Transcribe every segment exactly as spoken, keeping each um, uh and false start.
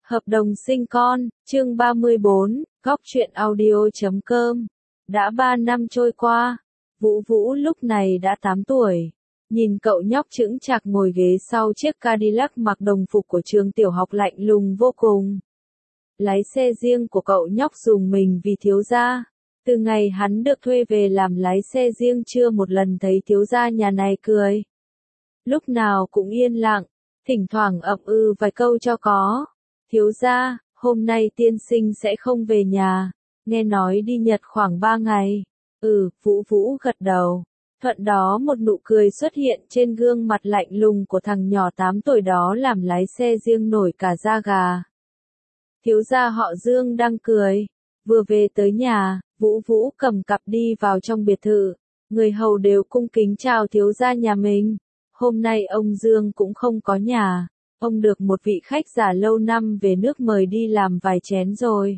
Hợp đồng sinh con, chương ba mươi bốn, góc truyện audio chấm com. Đã ba năm trôi qua, Vũ Vũ lúc này đã tám tuổi. Nhìn cậu nhóc chững chạc ngồi ghế sau chiếc Cadillac mặc đồng phục của trường tiểu học lạnh lùng vô cùng. Lái xe riêng của cậu nhóc dùng mình vì thiếu gia. Từ ngày hắn được thuê về làm lái xe riêng chưa một lần thấy thiếu gia nhà này cười. Lúc nào cũng yên lặng, thỉnh thoảng ậm ừ vài câu cho có. Thiếu gia, hôm nay tiên sinh sẽ không về nhà, nghe nói đi Nhật khoảng ba ngày. Ừ, Vũ Vũ gật đầu. Thuận đó một nụ cười xuất hiện trên gương mặt lạnh lùng của thằng nhỏ tám tuổi đó làm lái xe riêng nổi cả da gà. Thiếu gia họ Dương đang cười. Vừa về tới nhà, Vũ Vũ cầm cặp đi vào trong biệt thự. Người hầu đều cung kính chào thiếu gia nhà mình. Hôm nay ông Dương cũng không có nhà. Ông được một vị khách già lâu năm về nước mời đi làm vài chén rồi.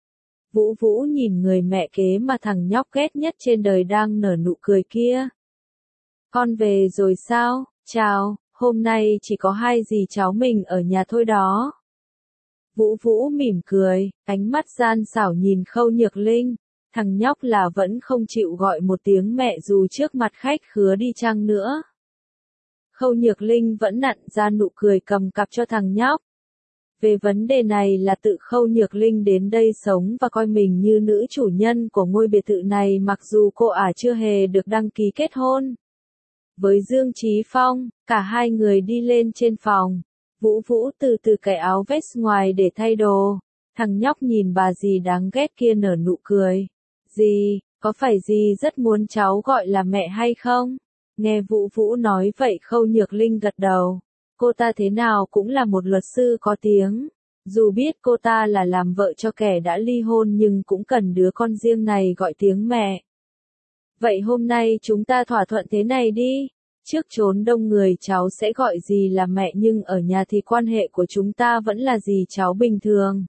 Vũ Vũ nhìn người mẹ kế mà thằng nhóc ghét nhất trên đời đang nở nụ cười kia. Con về rồi sao? Chào, hôm nay chỉ có hai dì cháu mình ở nhà thôi đó. Vũ Vũ mỉm cười, ánh mắt gian xảo nhìn Khâu Nhược Linh. Thằng nhóc là vẫn không chịu gọi một tiếng mẹ dù trước mặt khách khứa đi chăng nữa. Khâu Nhược Linh vẫn nặn ra nụ cười cầm cặp cho thằng nhóc. Về vấn đề này là tự Khâu Nhược Linh đến đây sống và coi mình như nữ chủ nhân của ngôi biệt thự này mặc dù cô ả chưa hề được đăng ký kết hôn. Với Dương Chí Phong, cả hai người đi lên trên phòng. Vũ Vũ từ từ cởi áo vest ngoài để thay đồ. Thằng nhóc nhìn bà dì đáng ghét kia nở nụ cười. Dì, có phải dì rất muốn cháu gọi là mẹ hay không? Nghe Vũ Vũ nói vậy Khâu Nhược Linh gật đầu. Cô ta thế nào cũng là một luật sư có tiếng. Dù biết cô ta là làm vợ cho kẻ đã ly hôn nhưng cũng cần đứa con riêng này gọi tiếng mẹ. Vậy hôm nay chúng ta thỏa thuận thế này đi. Trước chốn đông người cháu sẽ gọi dì là mẹ nhưng ở nhà thì quan hệ của chúng ta vẫn là dì cháu bình thường.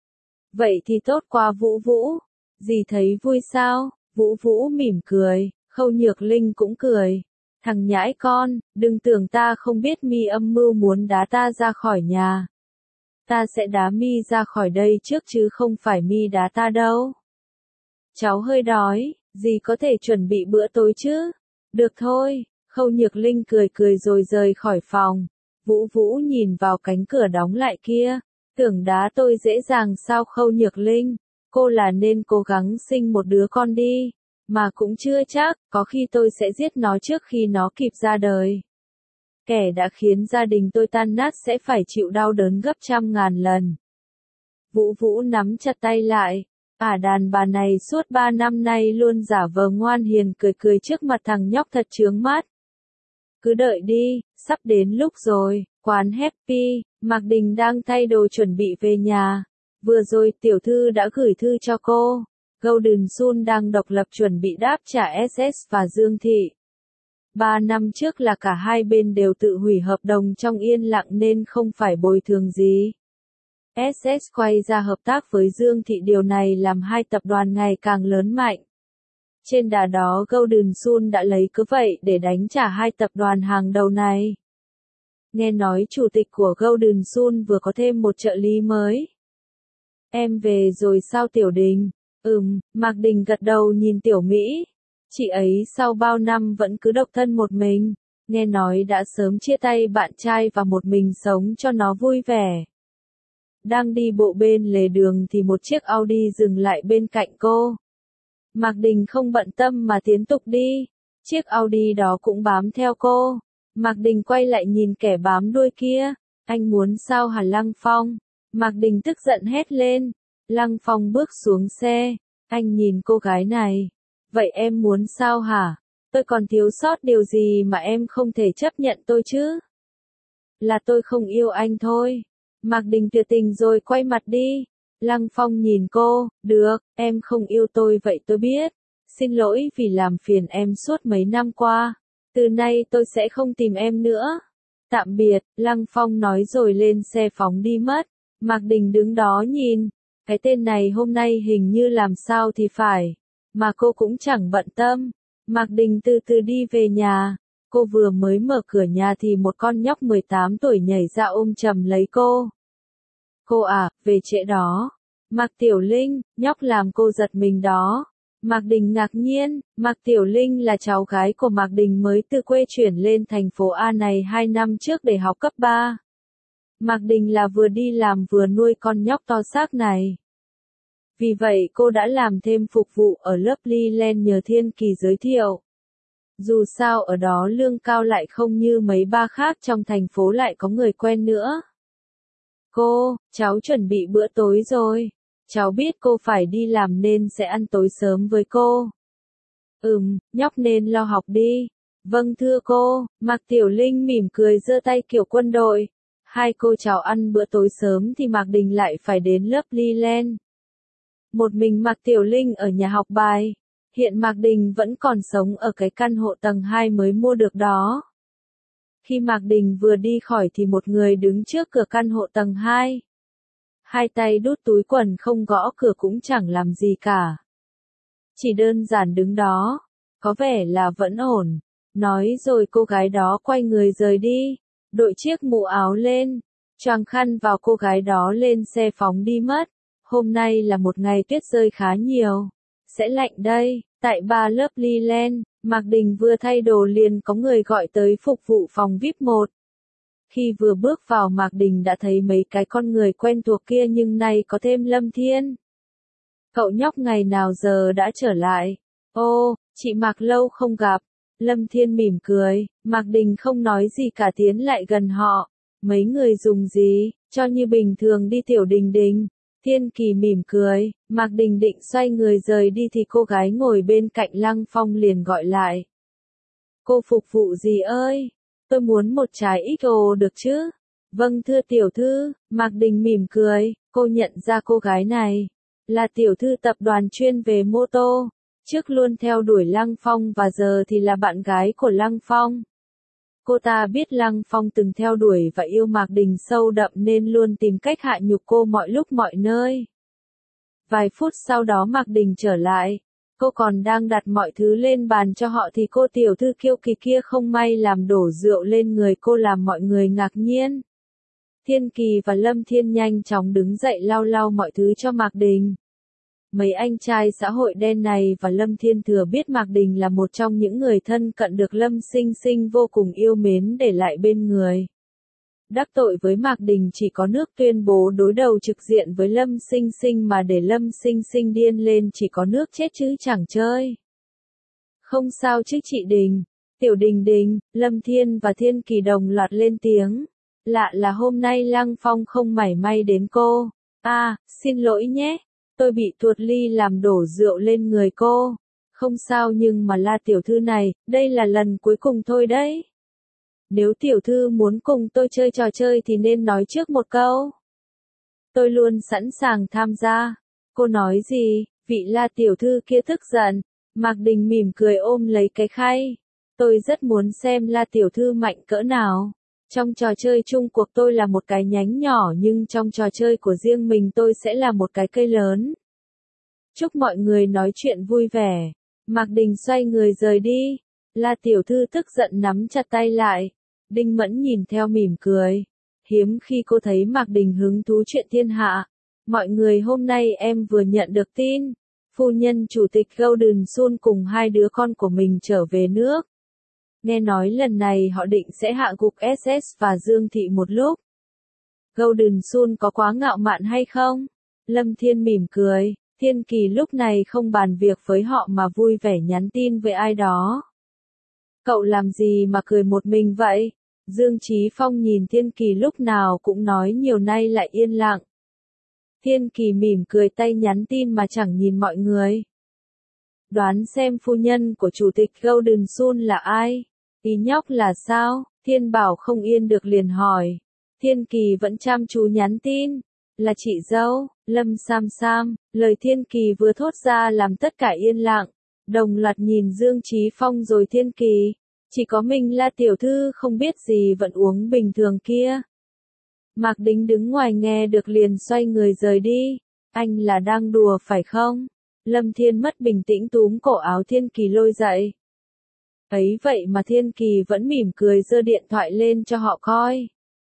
Vậy thì tốt quá Vũ Vũ. Dì thấy vui sao? Vũ Vũ mỉm cười, Khâu Nhược Linh cũng cười. Thằng nhãi con, đừng tưởng ta không biết mi âm mưu muốn đá ta ra khỏi nhà. Ta sẽ đá mi ra khỏi đây trước chứ không phải mi đá ta đâu. Cháu hơi đói, dì có thể chuẩn bị bữa tối chứ? Được thôi, Khâu Nhược Linh cười cười rồi rời khỏi phòng. Vũ Vũ nhìn vào cánh cửa đóng lại kia, tưởng đá tôi dễ dàng sao Khâu Nhược Linh, cô là nên cố gắng sinh một đứa con đi. Mà cũng chưa chắc, có khi tôi sẽ giết nó trước khi nó kịp ra đời. Kẻ đã khiến gia đình tôi tan nát sẽ phải chịu đau đớn gấp trăm ngàn lần. Vũ Vũ nắm chặt tay lại. Ả đàn bà này suốt ba năm nay luôn giả vờ ngoan hiền cười cười trước mặt thằng nhóc thật chướng mắt. Cứ đợi đi, sắp đến lúc rồi. Quán Happy, Mạc Đình đang thay đồ chuẩn bị về nhà. Vừa rồi tiểu thư đã gửi thư cho cô. Golden Sun đang độc lập chuẩn bị đáp trả ét ét và Dương Thị. Ba năm trước là cả hai bên đều tự hủy hợp đồng trong yên lặng nên không phải bồi thường gì. ét ét quay ra hợp tác với Dương Thị, điều này làm hai tập đoàn ngày càng lớn mạnh. Trên đà đó Golden Sun đã lấy cớ vậy để đánh trả hai tập đoàn hàng đầu này. Nghe nói chủ tịch của Golden Sun vừa có thêm một trợ lý mới. Em về rồi sao Tiểu Đình? Ừm, Mạc Đình gật đầu nhìn Tiểu Mỹ. Chị ấy sau bao năm vẫn cứ độc thân một mình, nghe nói đã sớm chia tay bạn trai và một mình sống cho nó vui vẻ. Đang đi bộ bên lề đường thì một chiếc Audi dừng lại bên cạnh cô. Mạc Đình không bận tâm mà tiến tục đi. Chiếc Audi đó cũng bám theo cô. Mạc Đình quay lại nhìn kẻ bám đuôi kia. Anh muốn sao hả Lăng Phong? Mạc Đình tức giận hét lên. Lăng Phong bước xuống xe. Anh nhìn cô gái này. Vậy em muốn sao hả? Tôi còn thiếu sót điều gì mà em không thể chấp nhận tôi chứ? Là tôi không yêu anh thôi. Mạc Đình tuyệt tình rồi quay mặt đi. Lăng Phong nhìn cô. Được, em không yêu tôi vậy tôi biết. Xin lỗi vì làm phiền em suốt mấy năm qua. Từ nay tôi sẽ không tìm em nữa. Tạm biệt, Lăng Phong nói rồi lên xe phóng đi mất. Mạc Đình đứng đó nhìn. Cái tên này hôm nay hình như làm sao thì phải. Mà cô cũng chẳng bận tâm. Mạc Đình từ từ đi về nhà. Cô vừa mới mở cửa nhà thì một con nhóc mười tám tuổi nhảy ra ôm chầm lấy cô. Cô à, về trễ đó. Mạc Tiểu Linh, nhóc làm cô giật mình đó. Mạc Đình ngạc nhiên, Mạc Tiểu Linh là cháu gái của Mạc Đình mới từ quê chuyển lên thành phố A này hai năm trước để học cấp ba. Mạc Đình là vừa đi làm vừa nuôi con nhóc to xác này. Vì vậy cô đã làm thêm phục vụ ở lớp Liland nhờ Thiên Kỳ giới thiệu. Dù sao ở đó lương cao lại không như mấy ba khác trong thành phố lại có người quen nữa. Cô, cháu chuẩn bị bữa tối rồi. Cháu biết cô phải đi làm nên sẽ ăn tối sớm với cô. Ừm, nhóc nên lo học đi. Vâng thưa cô, Mạc Tiểu Linh mỉm cười giơ tay kiểu quân đội. Hai cô cháu ăn bữa tối sớm thì Mạc Đình lại phải đến lớp Liland. Một mình Mạc Tiểu Linh ở nhà học bài. Hiện Mạc Đình vẫn còn sống ở cái căn hộ tầng hai mới mua được đó. Khi Mạc Đình vừa đi khỏi thì một người đứng trước cửa căn hộ tầng hai. Hai tay đút túi quần không gõ cửa cũng chẳng làm gì cả. Chỉ đơn giản đứng đó, có vẻ là vẫn ổn. Nói rồi cô gái đó quay người rời đi, đội chiếc mũ áo lên, choàng khăn vào cô gái đó lên xe phóng đi mất. Hôm nay là một ngày tuyết rơi khá nhiều. Sẽ lạnh đây, tại ba lớp Liland, Mạc Đình vừa thay đồ liền có người gọi tới phục vụ phòng vi ai pi một. Khi vừa bước vào Mạc Đình đã thấy mấy cái con người quen thuộc kia nhưng nay có thêm Lâm Thiên. Cậu nhóc ngày nào giờ đã trở lại. Ô, chị Mạc lâu không gặp. Lâm Thiên mỉm cười, Mạc Đình không nói gì cả tiến lại gần họ. Mấy người dùng gì, cho như bình thường đi Tiểu Đình Đình. Thiên Kỳ mỉm cười, Mạc Đình định xoay người rời đi thì cô gái ngồi bên cạnh Lăng Phong liền gọi lại. Cô phục vụ gì ơi? Tôi muốn một trái ích ồ được chứ? Vâng thưa tiểu thư, Mạc Đình mỉm cười, cô nhận ra cô gái này. Là tiểu thư tập đoàn chuyên về mô tô. Trước luôn theo đuổi Lăng Phong và giờ thì là bạn gái của Lăng Phong. Cô ta biết Lăng Phong từng theo đuổi và yêu Mạc Đình sâu đậm nên luôn tìm cách hạ nhục cô mọi lúc mọi nơi. Vài phút sau đó Mạc Đình trở lại. Cô còn đang đặt mọi thứ lên bàn cho họ thì cô tiểu thư kiêu kỳ kia không may làm đổ rượu lên người cô làm mọi người ngạc nhiên. Thiên Kỳ và Lâm Thiên nhanh chóng đứng dậy lau lau mọi thứ cho Mạc Đình. Mấy anh trai xã hội đen này và Lâm Thiên thừa biết Mạc Đình là một trong những người thân cận được Lâm Sinh Sinh vô cùng yêu mến để lại bên người. Đắc tội với Mạc Đình chỉ có nước tuyên bố đối đầu trực diện với Lâm Sinh Sinh mà để Lâm Sinh Sinh điên lên chỉ có nước chết chứ chẳng chơi. Không sao chứ chị Đình, Tiểu Đình Đình, Lâm Thiên và Thiên Kỳ đồng loạt lên tiếng. Lạ là hôm nay Lăng Phong không mảy may đến cô. À, xin lỗi nhé, tôi bị tuột ly làm đổ rượu lên người cô. Không sao nhưng mà La tiểu thư này, đây là lần cuối cùng thôi đấy. Nếu tiểu thư muốn cùng tôi chơi trò chơi thì nên nói trước một câu. Tôi luôn sẵn sàng tham gia. Cô nói gì, vị La tiểu thư kia tức giận. Mạc Đình mỉm cười ôm lấy cái khay. Tôi rất muốn xem La tiểu thư mạnh cỡ nào. Trong trò chơi chung cuộc tôi là một cái nhánh nhỏ nhưng trong trò chơi của riêng mình tôi sẽ là một cái cây lớn. Chúc mọi người nói chuyện vui vẻ. Mạc Đình xoay người rời đi. La tiểu thư tức giận nắm chặt tay lại. Đinh Mẫn nhìn theo mỉm cười. Hiếm khi cô thấy Mạc Đình hứng thú chuyện thiên hạ. Mọi người hôm nay em vừa nhận được tin. Phu nhân chủ tịch Golden Sun cùng hai đứa con của mình trở về nước. Nghe nói lần này họ định sẽ hạ gục ét ét và Dương Thị một lúc. Golden Sun có quá ngạo mạn hay không? Lâm Thiên mỉm cười. Thiên Kỳ lúc này không bàn việc với họ mà vui vẻ nhắn tin với ai đó. Cậu làm gì mà cười một mình vậy? Dương Chí Phong nhìn Thiên Kỳ lúc nào cũng nói nhiều nay lại yên lặng. Thiên Kỳ mỉm cười tay nhắn tin mà chẳng nhìn mọi người. Đoán xem phu nhân của chủ tịch Golden Sun là ai? Ý nhóc là sao? Thiên Bảo không yên được liền hỏi. Thiên Kỳ vẫn chăm chú nhắn tin. Là chị dâu, Lâm Sam Sam. Lời Thiên Kỳ vừa thốt ra làm tất cả yên lặng. Đồng loạt nhìn Dương Chí Phong rồi Thiên Kỳ. Chỉ có mình La tiểu thư không biết gì vẫn uống bình thường kia. Mạc Đính đứng ngoài nghe được liền xoay người rời đi. Anh là đang đùa phải không? Lâm Thiên mất bình tĩnh túm cổ áo Thiên Kỳ lôi dậy. Ấy vậy mà Thiên Kỳ vẫn mỉm cười giơ điện thoại lên cho họ coi.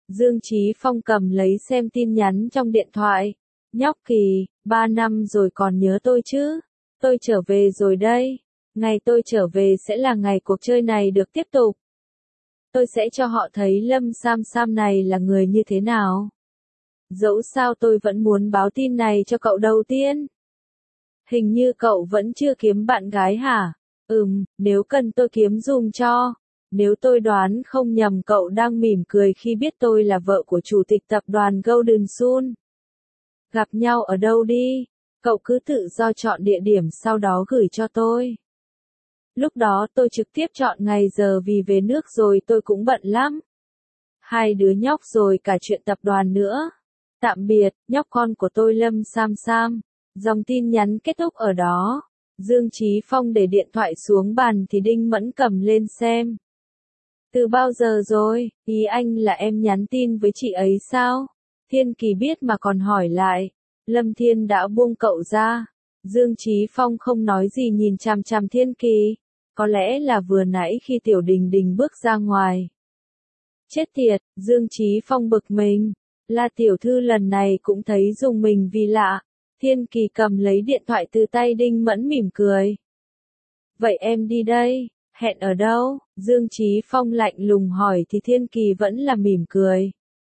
Dương Chí Phong cầm lấy xem tin nhắn trong điện thoại. Nhóc Kỳ, ba năm rồi còn nhớ tôi chứ? Tôi trở về rồi đây. Ngày tôi trở về sẽ là ngày cuộc chơi này được tiếp tục. Tôi sẽ cho họ thấy Lâm Sam Sam này là người như thế nào. Dẫu sao tôi vẫn muốn báo tin này cho cậu đầu tiên. Hình như cậu vẫn chưa kiếm bạn gái hả? Ừm, nếu cần tôi kiếm dùm cho. Nếu tôi đoán không nhầm cậu đang mỉm cười khi biết tôi là vợ của chủ tịch tập đoàn Golden Sun. Gặp nhau ở đâu đi? Cậu cứ tự do chọn địa điểm sau đó gửi cho tôi. Lúc đó tôi trực tiếp chọn ngày giờ vì về nước rồi tôi cũng bận lắm. Hai đứa nhóc rồi cả chuyện tập đoàn nữa. Tạm biệt, nhóc con của tôi Lâm Sam Sam. Dòng tin nhắn kết thúc ở đó. Dương Chí Phong để điện thoại xuống bàn thì Đinh Mẫn cầm lên xem. Từ bao giờ rồi, ý anh là em nhắn tin với chị ấy sao? Thiên Kỳ biết mà còn hỏi lại. Lâm Thiên đã buông cậu ra. Dương Chí Phong không nói gì nhìn chằm chằm Thiên Kỳ. Có lẽ là vừa nãy khi Tiểu Đình Đình bước ra ngoài. Chết tiệt, Dương Chí Phong bực mình. La tiểu thư lần này cũng thấy dùng mình vì lạ. Thiên Kỳ cầm lấy điện thoại từ tay Đinh Mẫn mỉm cười. Vậy em đi đây, hẹn ở đâu? Dương Chí Phong lạnh lùng hỏi thì Thiên Kỳ vẫn là mỉm cười.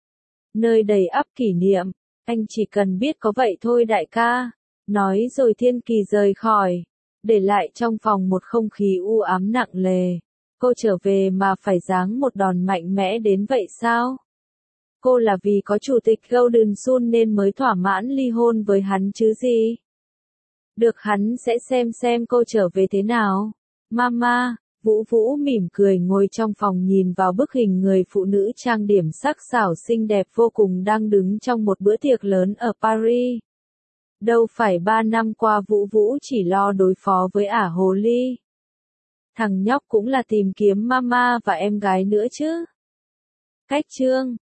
Nơi đầy ắp kỷ niệm, anh chỉ cần biết có vậy thôi đại ca. Nói rồi Thiên Kỳ rời khỏi, để lại trong phòng một không khí u ám nặng nề. Cô trở về mà phải giáng một đòn mạnh mẽ đến vậy sao? Cô là vì có chủ tịch Golden Sun nên mới thỏa mãn ly hôn với hắn chứ gì? Được, hắn sẽ xem xem cô trở về thế nào. Mama, Vũ Vũ mỉm cười ngồi trong phòng nhìn vào bức hình người phụ nữ trang điểm sắc sảo xinh đẹp vô cùng đang đứng trong một bữa tiệc lớn ở Paris. Đâu phải ba năm qua Vũ Vũ chỉ lo đối phó với ả hồ ly. Thằng nhóc cũng là tìm kiếm mama và em gái nữa chứ. Cách chương